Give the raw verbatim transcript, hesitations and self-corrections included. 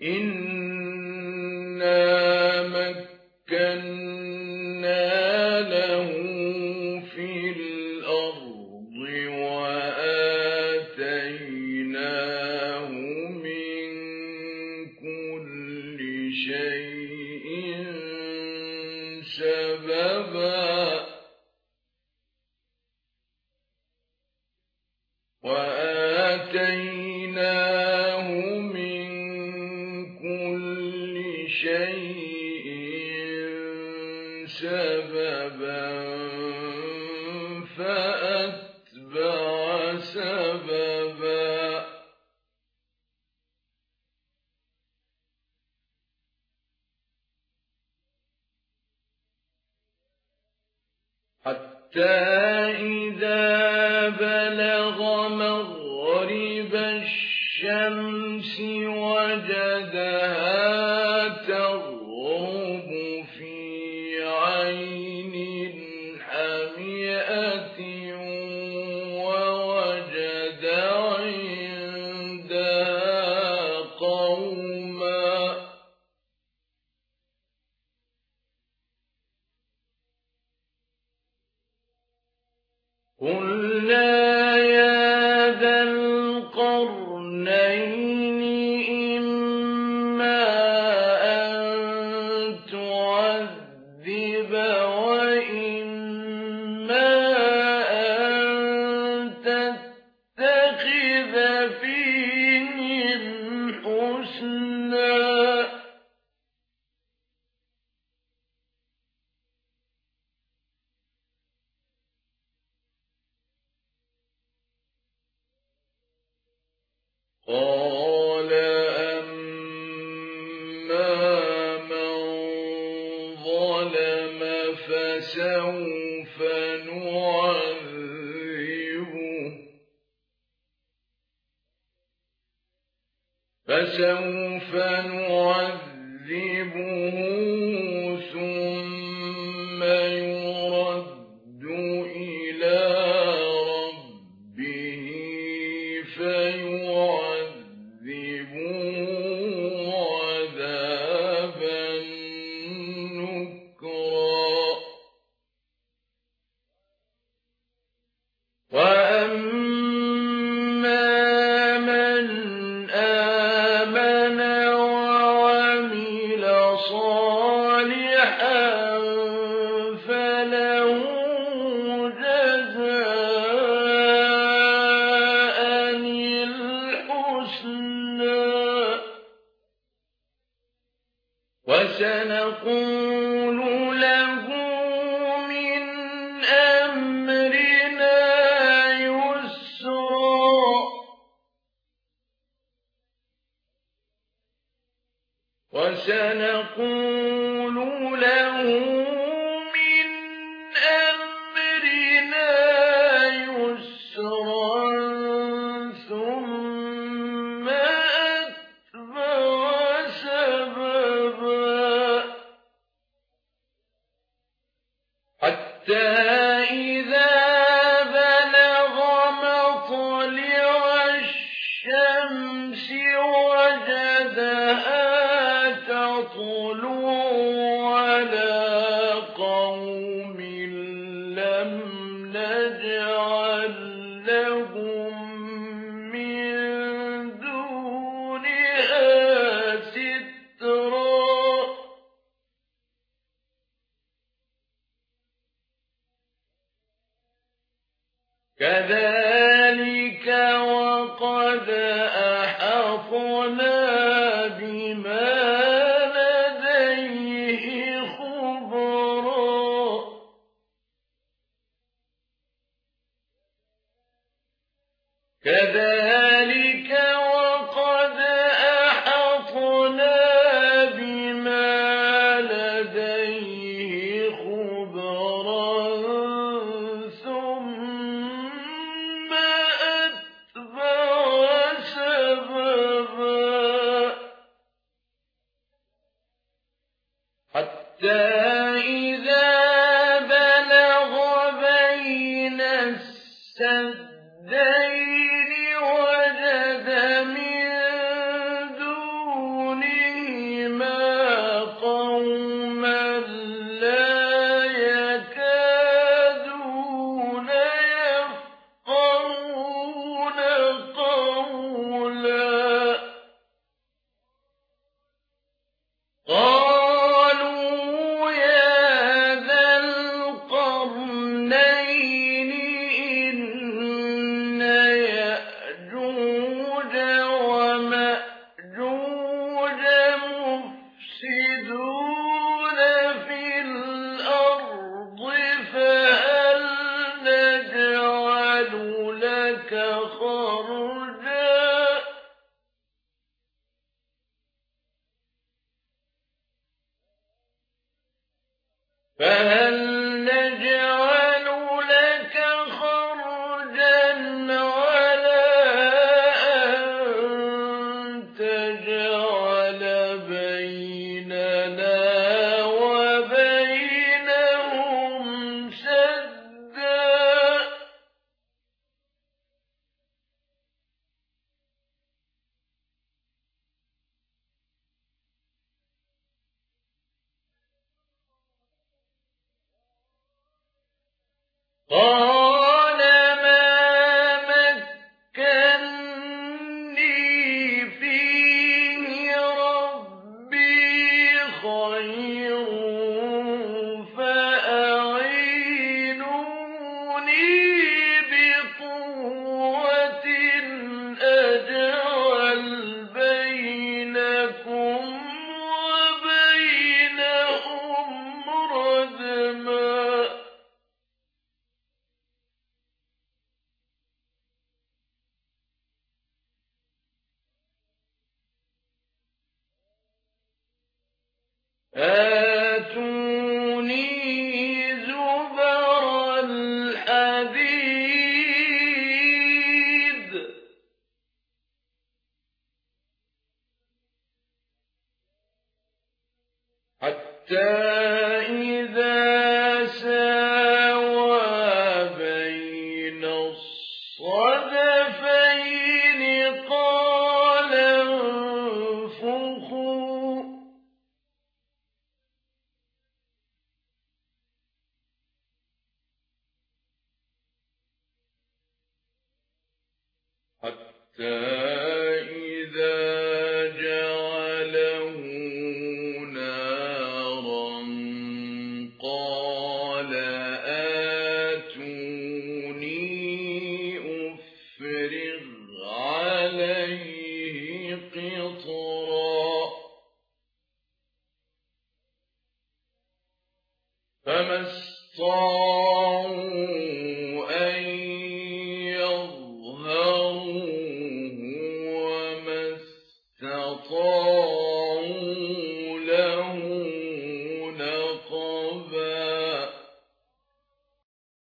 إِنَّا مَكَّنَّا لَهُ فِي الْأَرْضِ وَآتَيْنَاهُ مِن كُلِّ شَيْءٍ سَبَبًا وَآتَيْنَاهُ مِن كُلِّ شَيْءٍ سَبَبًا فَأَتْبَعَ سَبَبًا حَتَّى إِذَا بَلَغَ مَغْرِبَ الشَّمْسِ وَجَدَهَا تَغْرُبُ فِي عَيْنٍ حَمِئَةٍ وَوَجَدَ عِندَهَا قَوْمًا قُلْنَا يَا ذَا الْقَرْنَيْنِ إِمَّا أَن تُعَذِّبَ وَإِمَّا أَن تَتَّخِذَ فِيهِمْ حُسْنًا قَالَ أَمَّا مَن ظَلَمَ فَسَوْفَ نُعَذِّبُهُ فَسَوْفَ نُعَذِّبُهُ ثُمَّ يُرَدُّ إِلَىٰ رَبِّهِ فَيُعَذِّبُهُ عَذَابًا نُكْرًا وَأَمَّا مَنْ آمَنَ وَعَمِلَ صَالِحًا فَلَهُ جَزَاءً الْحُسْنَى وَسَنَقُولُ لَهُ مِنْ أَمْرِنَا يُسْرًا وَسَنَقُولُ لَهُ مِنْ أَمْرِنَا يُسْرًا ثُمَّ أَتْبَعَ سَبَبًا حَتَّى إِذَا بَلَغَ مَطْلِعَ الشَّمْسِ وَجَدَهَا تَطْلُعُ عَلَىٰ قَوْمٍ لَّمْ نَجْعَل لَّهُم مِّن دُونِهَا سِتْرًا كَذَٰلِكَ وَقَدْ أَحَطْنَا بِمَا لَدَيْهِ خُبْرًا كَذَٰلِكَ وَقَدْ أَحَطْنَا بِمَا لَدَيْهِ خُبْرًا ثُمَّ أَتْبَعَ سَبَبًا ومأجوج مفسدون في الأرض فهل نجعل لك خرجا فهل نجعل لك خرجا على أن تجعل بيننا وبينهم سدا قال ما مكني فيه ربي خير فأعينوني بقوة أجعل بينكم وبينهم ردما آتوني زبر الحديد حتى إذا ساوى بين الصدفين قال انفخوا حتى إذا جعله نارا قال آتوني أفرغ عليه قطرا فما استطاعوا